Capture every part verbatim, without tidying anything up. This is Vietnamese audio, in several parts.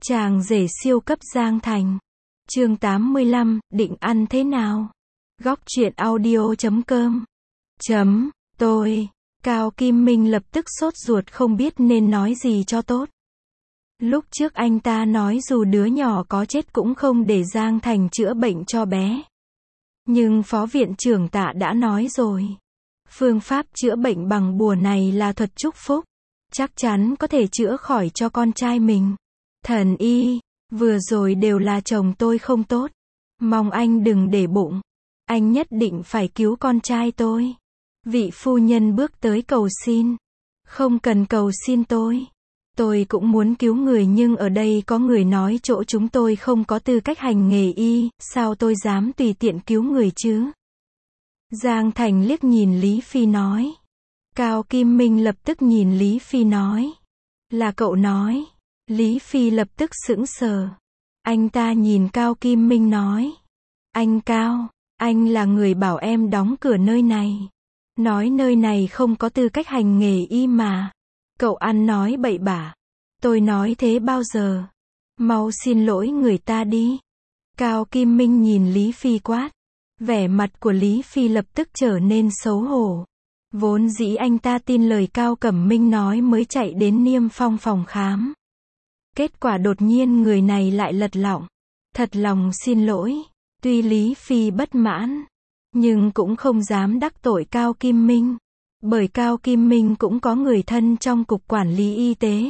Chàng rể siêu cấp Giang Thành. Chương tám mươi lăm, định ăn thế nào? Góc truyện audio chấm com. Chấm, tôi. Cao Kim Minh lập tức sốt ruột không biết nên nói gì cho tốt. Lúc trước anh ta nói dù đứa nhỏ có chết cũng không để Giang Thành chữa bệnh cho bé. Nhưng phó viện trưởng Tạ đã nói rồi. Phương pháp chữa bệnh bằng bùa này là thuật chúc phúc. Chắc chắn có thể chữa khỏi cho con trai mình. Thần y, vừa rồi đều là chồng tôi không tốt. Mong anh đừng để bụng. Anh nhất định phải cứu con trai tôi. Vị phu nhân bước tới cầu xin. Không cần cầu xin tôi. Tôi cũng muốn cứu người nhưng ở đây có người nói chỗ chúng tôi không có tư cách hành nghề y, sao tôi dám tùy tiện cứu người chứ? Giang Thành liếc nhìn Lý Phi nói. Cao Kim Minh lập tức nhìn Lý Phi nói. Là cậu nói. Lý Phi lập tức sững sờ. Anh ta nhìn Cao Kim Minh nói. Anh Cao, anh là người bảo em đóng cửa nơi này. Nói nơi này không có tư cách hành nghề y mà. Cậu ăn nói bậy bạ. Tôi nói thế bao giờ? Mau xin lỗi người ta đi. Cao Kim Minh nhìn Lý Phi quát. Vẻ mặt của Lý Phi lập tức trở nên xấu hổ. Vốn dĩ anh ta tin lời Cao Cẩm Minh nói mới chạy đến Niêm Phong phòng khám. Kết quả đột nhiên người này lại lật lọng. Thật lòng xin lỗi. Tuy Lý Phi bất mãn, nhưng cũng không dám đắc tội Cao Kim Minh. Bởi Cao Kim Minh cũng có người thân trong cục quản lý y tế.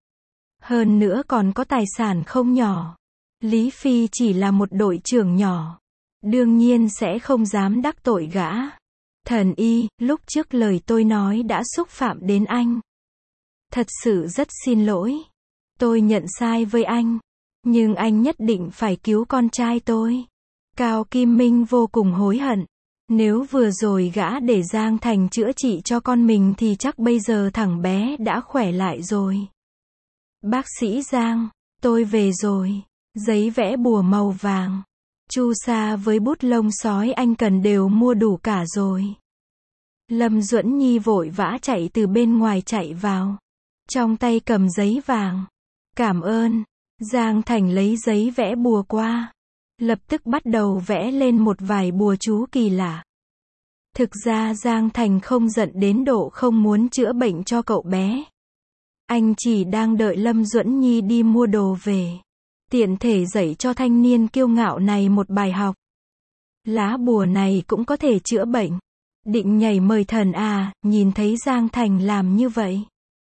Hơn nữa còn có tài sản không nhỏ. Lý Phi chỉ là một đội trưởng nhỏ. Đương nhiên sẽ không dám đắc tội gã. Thần y, lúc trước lời tôi nói đã xúc phạm đến anh. Thật sự rất xin lỗi. Tôi nhận sai với anh. Nhưng anh nhất định phải cứu con trai tôi. Cao Kim Minh vô cùng hối hận. Nếu vừa rồi gã để Giang Thành chữa trị cho con mình thì chắc bây giờ thằng bé đã khỏe lại rồi. Bác sĩ Giang, tôi về rồi. Giấy vẽ bùa màu vàng. Chu sa với bút lông sói anh cần đều mua đủ cả rồi. Lâm Duẫn Nhi vội vã chạy từ bên ngoài chạy vào. Trong tay cầm giấy vàng. Cảm ơn. Giang Thành lấy giấy vẽ bùa qua. Lập tức bắt đầu vẽ lên một vài bùa chú kỳ lạ. Thực ra Giang Thành không giận đến độ không muốn chữa bệnh cho cậu bé. Anh chỉ đang đợi Lâm Duẫn Nhi đi mua đồ về. Tiện thể dạy cho thanh niên kiêu ngạo này một bài học. Lá bùa này cũng có thể chữa bệnh. Định nhảy mời thần à, nhìn thấy Giang Thành làm như vậy.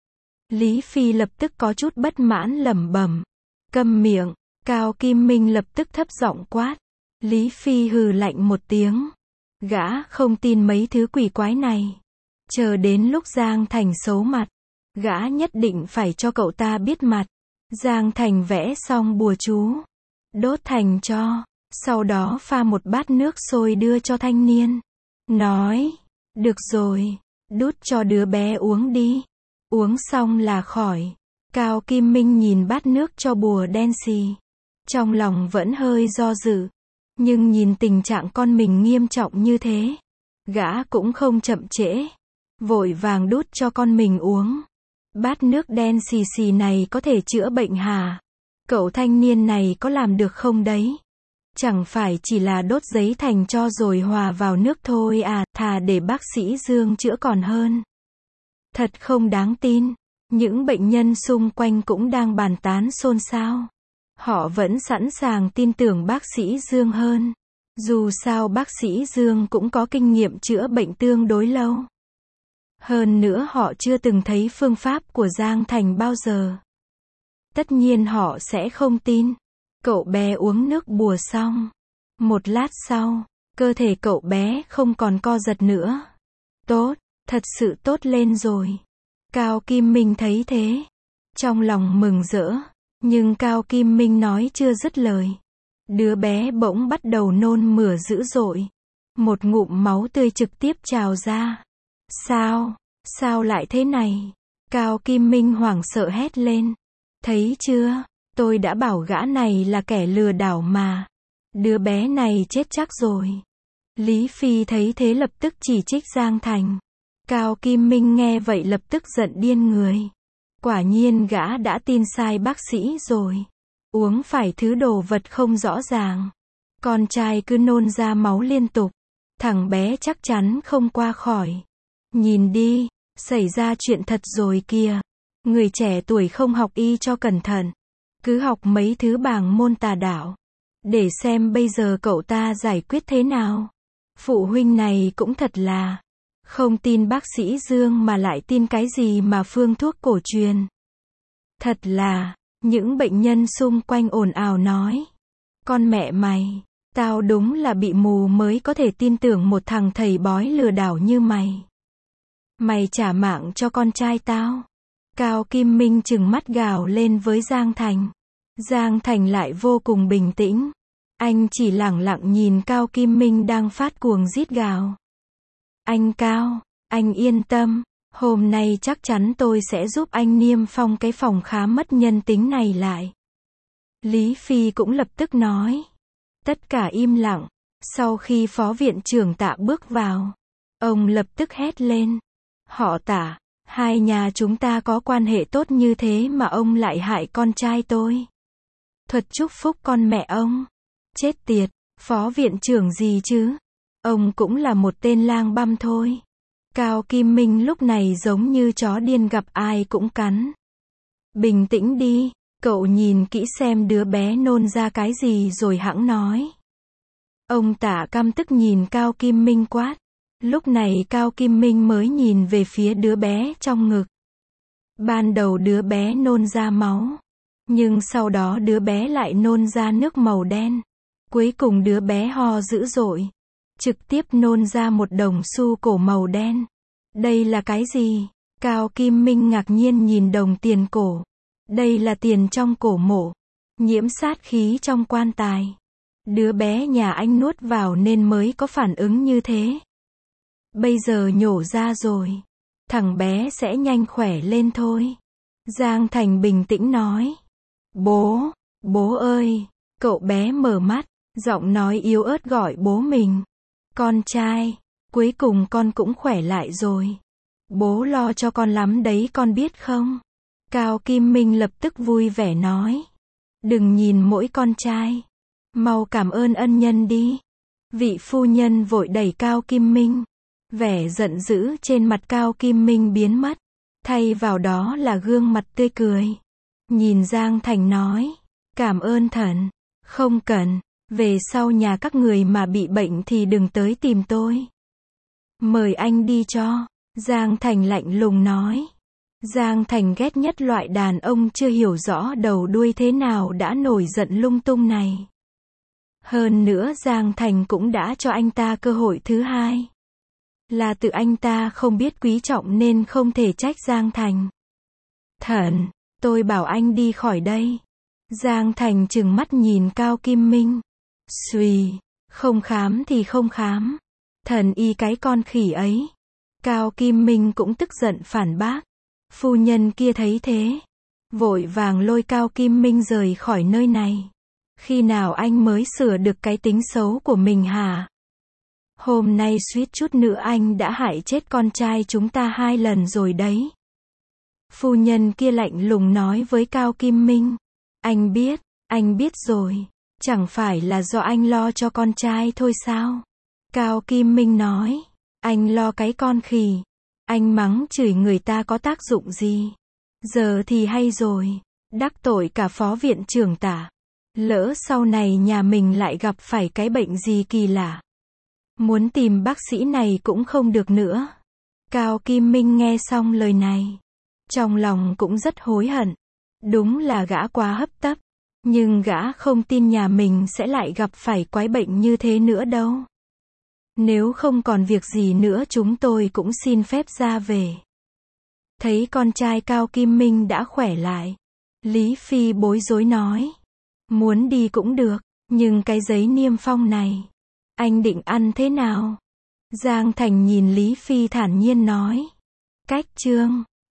Lý Phi lập tức có chút bất mãn lẩm bẩm. Câm miệng. Cao Kim Minh lập tức thấp giọng quát. Lý Phi hừ lạnh một tiếng. Gã không tin mấy thứ quỷ quái này. Chờ đến lúc Giang Thành xấu mặt. Gã nhất định phải cho cậu ta biết mặt. Giang Thành vẽ xong bùa chú. Đốt thành tro. Sau đó pha một bát nước sôi đưa cho thanh niên. Nói. Được rồi. Đút cho đứa bé uống đi. Uống xong là khỏi. Cao Kim Minh nhìn bát nước cho bùa đen xì. Trong lòng vẫn hơi do dự. Nhưng nhìn tình trạng con mình nghiêm trọng như thế. Gã cũng không chậm trễ. Vội vàng đút cho con mình uống. Bát nước đen xì xì này có thể chữa bệnh hả? Cậu thanh niên này có làm được không đấy? Chẳng phải chỉ là đốt giấy thành tro rồi hòa vào nước thôi à, thà để bác sĩ Dương chữa còn hơn. Thật không đáng tin. Những bệnh nhân xung quanh cũng đang bàn tán xôn xao. Họ vẫn sẵn sàng tin tưởng bác sĩ Dương hơn. Dù sao bác sĩ Dương cũng có kinh nghiệm chữa bệnh tương đối lâu. Hơn nữa họ chưa từng thấy phương pháp của Giang Thành bao giờ. Tất nhiên họ sẽ không tin. Cậu bé uống nước bùa xong. Một lát sau, cơ thể cậu bé không còn co giật nữa. Tốt, thật sự tốt lên rồi. Cao Kim Minh thấy thế. Trong lòng mừng rỡ. Nhưng Cao Kim Minh nói chưa dứt lời. Đứa bé bỗng bắt đầu nôn mửa dữ dội. Một ngụm máu tươi trực tiếp trào ra. Sao? Sao lại thế này? Cao Kim Minh hoảng sợ hét lên. Thấy chưa? Tôi đã bảo gã này là kẻ lừa đảo mà. Đứa bé này chết chắc rồi. Lý Phi thấy thế lập tức chỉ trích Giang Thành. Cao Kim Minh nghe vậy lập tức giận điên người. Quả nhiên gã đã tin sai bác sĩ rồi. uống phải thứ đồ vật không rõ ràng. Con trai cứ nôn ra máu liên tục. Thằng bé chắc chắn không qua khỏi. Nhìn đi, xảy ra chuyện thật rồi kìa. Người trẻ tuổi không học y cho cẩn thận. Cứ học mấy thứ bảng môn tà đạo. Để xem bây giờ cậu ta giải quyết thế nào. Phụ huynh này cũng thật là không tin bác sĩ Dương mà lại tin cái gì mà phương thuốc cổ truyền. Thật là, những bệnh nhân xung quanh ồn ào nói. Con mẹ mày, tao đúng là bị mù mới có thể tin tưởng một thằng thầy bói lừa đảo như mày. Mày trả mạng cho con trai tao. Cao Kim Minh trừng mắt gào lên với Giang Thành. Giang Thành lại vô cùng bình tĩnh. Anh chỉ lẳng lặng nhìn Cao Kim Minh đang phát cuồng rít gào. Anh Cao, anh yên tâm, hôm nay chắc chắn tôi sẽ giúp anh niêm phong cái phòng khám mất nhân tính này lại. Lý Phi cũng lập tức nói. Tất cả im lặng. Sau khi phó viện trưởng Tạ bước vào, ông lập tức hét lên. Họ Tạ, hai nhà chúng ta có quan hệ tốt như thế mà ông lại hại con trai tôi. Thuật chúc phúc con mẹ ông. Chết tiệt, phó viện trưởng gì chứ? Ông cũng là một tên lang băm thôi. Cao Kim Minh lúc này giống như chó điên gặp ai cũng cắn. Bình tĩnh đi, cậu nhìn kỹ xem đứa bé nôn ra cái gì rồi hẵng nói. Ông Tạ căm tức nhìn Cao Kim Minh quát. Lúc này Cao Kim Minh mới nhìn về phía đứa bé trong ngực. Ban đầu đứa bé nôn ra máu. Nhưng sau đó đứa bé lại nôn ra nước màu đen. Cuối cùng đứa bé ho dữ dội. Trực tiếp nôn ra một đồng xu cổ màu đen. Đây là cái gì? Cao Kim Minh ngạc nhiên nhìn đồng tiền cổ. Đây là tiền trong cổ mộ. Nhiễm sát khí trong quan tài. Đứa bé nhà anh nuốt vào nên mới có phản ứng như thế. Bây giờ nhổ ra rồi. Thằng bé sẽ nhanh khỏe lên thôi. Giang Thành bình tĩnh nói. Bố, bố ơi. Cậu bé mở mắt, giọng nói yếu ớt gọi bố mình. Con trai, cuối cùng con cũng khỏe lại rồi. Bố lo cho con lắm đấy con biết không? Cao Kim Minh lập tức vui vẻ nói. Đừng nhìn mỗi con trai. Mau cảm ơn ân nhân đi. Vị phu nhân vội đẩy Cao Kim Minh. Vẻ giận dữ trên mặt Cao Kim Minh biến mất. Thay vào đó là gương mặt tươi cười. Nhìn Giang Thành nói. Cảm ơn thần. Không cần. Về sau nhà các người mà bị bệnh thì đừng tới tìm tôi. Mời anh đi cho. Giang Thành lạnh lùng nói. Giang Thành ghét nhất loại đàn ông chưa hiểu rõ đầu đuôi thế nào đã nổi giận lung tung này. Hơn nữa Giang Thành cũng đã cho anh ta cơ hội thứ hai. Là tự anh ta không biết quý trọng nên không thể trách Giang Thành. Thần, tôi bảo anh đi khỏi đây. Giang Thành trừng mắt nhìn Cao Kim Minh. Xùy, không khám thì không khám. Thần y cái con khỉ ấy. Cao Kim Minh cũng tức giận phản bác. Phu nhân kia thấy thế. Vội vàng lôi Cao Kim Minh rời khỏi nơi này. Khi nào anh mới sửa được cái tính xấu của mình hả? Hôm nay suýt chút nữa anh đã hại chết con trai chúng ta hai lần rồi đấy. Phu nhân kia lạnh lùng nói với Cao Kim Minh. Anh biết, anh biết rồi. Chẳng phải là do anh lo cho con trai thôi sao? Cao Kim Minh nói. Anh lo cái con khỉ. Anh mắng chửi người ta có tác dụng gì? Giờ thì hay rồi. Đắc tội cả phó viện trưởng Tạ. Lỡ sau này nhà mình lại gặp phải cái bệnh gì kỳ lạ. Muốn tìm bác sĩ này cũng không được nữa. Cao Kim Minh nghe xong lời này. Trong lòng cũng rất hối hận. Đúng là gã quá hấp tấp. Nhưng gã không tin nhà mình sẽ lại gặp phải quái bệnh như thế nữa đâu. Nếu không còn việc gì nữa chúng tôi cũng xin phép ra về. Thấy con trai Cao Kim Minh đã khỏe lại. Lý Phi bối rối nói. Muốn đi cũng được, nhưng cái giấy niêm phong này, anh định ăn thế nào? Giang Thành nhìn Lý Phi thản nhiên nói. Cách chương